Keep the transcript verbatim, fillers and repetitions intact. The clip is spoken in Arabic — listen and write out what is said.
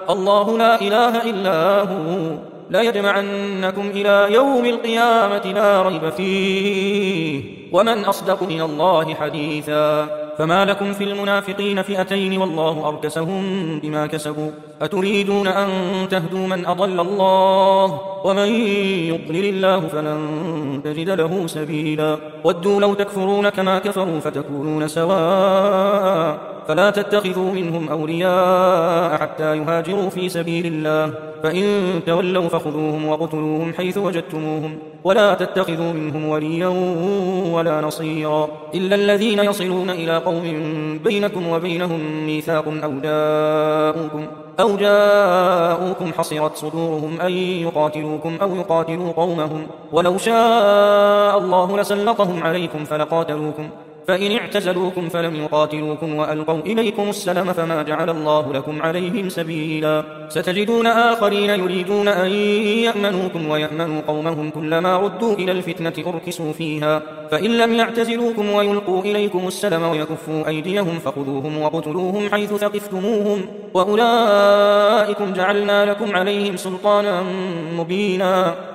الله لا إله إلا هو لا يجمعنكم إلى يوم القيامة لا ريب فيه ومن أصدق من الله حديثا. فما لكم في المنافقين فئتين والله أركسهم بما كسبوا أتريدون أن تهدوا من أضل الله ومن يضلل الله فلن تجد له سبيلا. ودوا لو تكفرون كما كفروا فتكونون سواء فلا تتخذوا منهم أولياء حتى يهاجروا في سبيل الله فإن تولوا فخذوهم وقتلوهم حيث وجدتموهم ولا تتخذوا منهم وليا ولا نصيرا إلا الذين يصلون إلى قوم بينكم وبينهم ميثاق أو جاءوكم, أو جاءوكم حصرت صدورهم أن يقاتلوكم أو يقاتلوا قومهم ولو شاء الله لسلطهم عليكم فلقاتلوكم فإن اعتزلوكم فلم يقاتلوكم وألقوا إليكم السلام فما جعل الله لكم عليهم سبيلا. ستجدون آخرين يريدون أن يأمنوكم ويأمنوا قومهم كلما ردوا إلى الفتنة أركسوا فيها فإن لم يعتزلوكم ويلقوا إليكم السلام ويكفوا أيديهم فخذوهم وقتلوهم حيث ثقفتموهم وأولئكم جعلنا لكم عليهم سلطانا مبينا.